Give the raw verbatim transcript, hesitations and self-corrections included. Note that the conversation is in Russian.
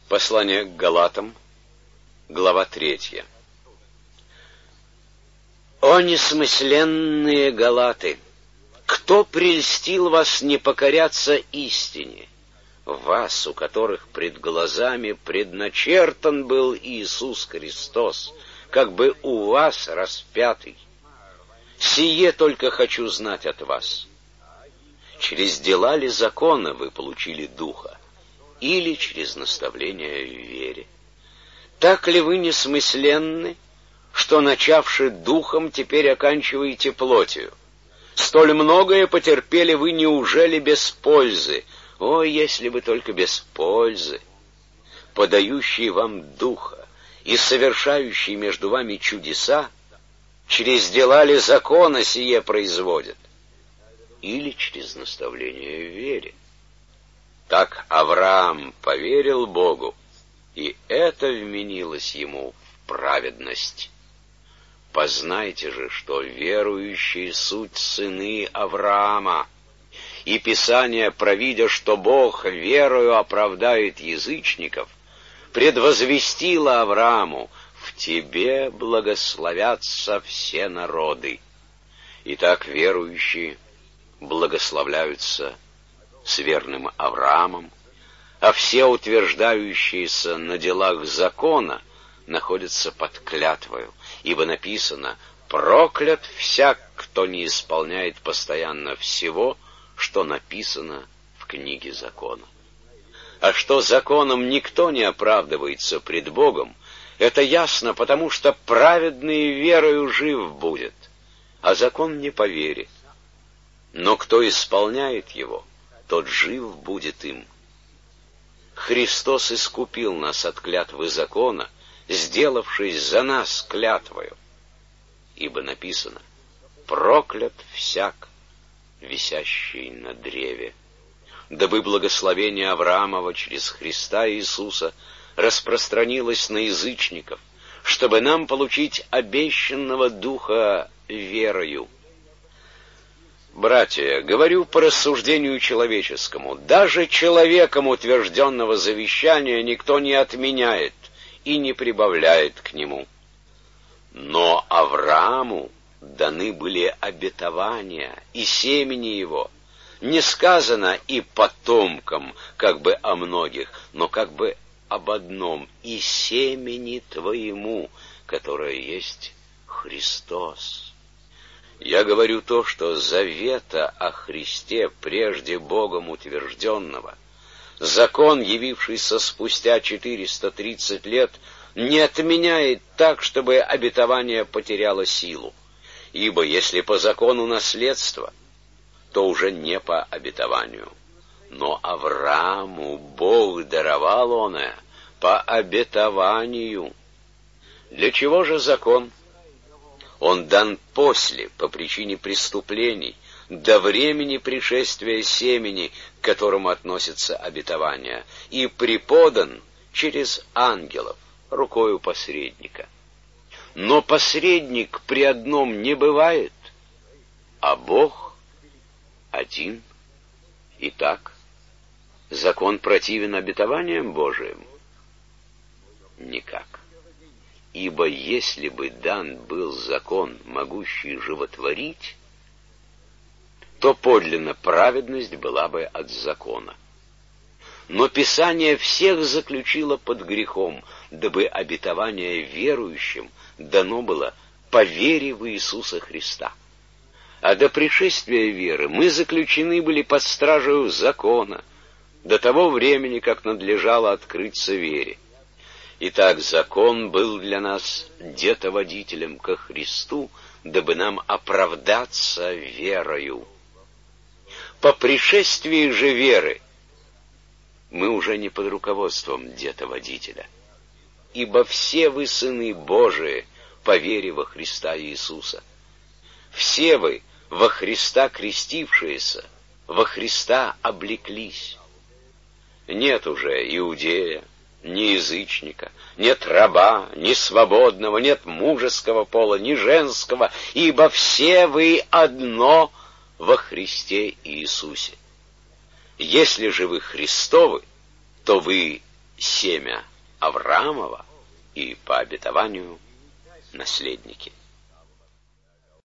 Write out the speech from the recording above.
Послание к Галатам, глава третья. О несмысленные Галаты! Кто прельстил вас не покоряться истине? Вас, у которых пред глазами предначертан был Иисус Христос, как бы у вас распятый. Сие только хочу знать от вас. Через дела ли закона вы получили Духа, или через наставление в вере? Так ли вы несмысленны, что, начавши Духом, теперь оканчиваете плотью? Столь многое потерпели вы, неужели без пользы? О, если бы только без пользы! Подающий вам Духа и совершающий между вами чудеса, через дела ли закона сие производят? Или через наставление в вере? Так Авраам поверил Богу, и это вменилось ему в праведность. Познайте же, что верующие суть сыны Авраама, и Писание, провидя, что Бог верою оправдает язычников, предвозвестило Аврааму: в тебе благословятся все народы. Итак, верующие благословляются с верным Авраамом, а все утверждающиеся на делах закона находятся под клятвою, ибо написано: проклят всяк, кто не исполняет постоянно всего, что написано в книге закона. А что законом никто не оправдывается пред Богом, это ясно, потому что праведный верою жив будет, а закон не по вере. Но кто исполняет его, тот жив будет им. Христос искупил нас от клятвы закона, сделавшись за нас клятвою. Ибо написано: проклят всяк, висящий на древе. Дабы благословение Авраамова через Христа Иисуса распространилось на язычников, чтобы нам получить обещанного Духа верою. Братья, говорю по рассуждению человеческому, даже человеком утвержденного завещания никто не отменяет и не прибавляет к нему. Но Аврааму даны были обетования и семени его. Не сказано и потомкам, как бы о многих, но как бы об одном: и семени твоему, которое есть Христос. Я говорю то, что завета о Христе, прежде Богом утвержденного, закон, явившийся спустя четыреста тридцать лет, не отменяет так, чтобы обетование потеряло силу. Ибо если по закону наследство, то уже не по обетованию. Но Аврааму Бог даровал оное по обетованию. Для чего же закон? Он дан после, по причине преступлений, до времени пришествия семени, к которому относится обетование, и преподан через ангелов, рукою посредника. Но посредник при одном не бывает, а Бог один. Итак, закон противен обетованиям Божиим? Никак. Ибо если бы дан был закон, могущий животворить, то подлинно праведность была бы от закона. Но Писание всех заключило под грехом, дабы обетование верующим дано было по вере в Иисуса Христа. А до пришествия веры мы заключены были под стражею закона, до того времени, как надлежало открыться вере. Итак, закон был для нас детоводителем ко Христу, дабы нам оправдаться верою. По пришествии же веры мы уже не под руководством детоводителя, ибо все вы сыны Божии по вере во Христа Иисуса. Все вы во Христа крестившиеся, во Христа облеклись. Нет уже иудея, ни язычника, нет раба, ни свободного, нет мужеского пола, ни женского, ибо все вы одно во Христе Иисусе. Если же вы Христовы, то вы семя Авраамова и по обетованию наследники.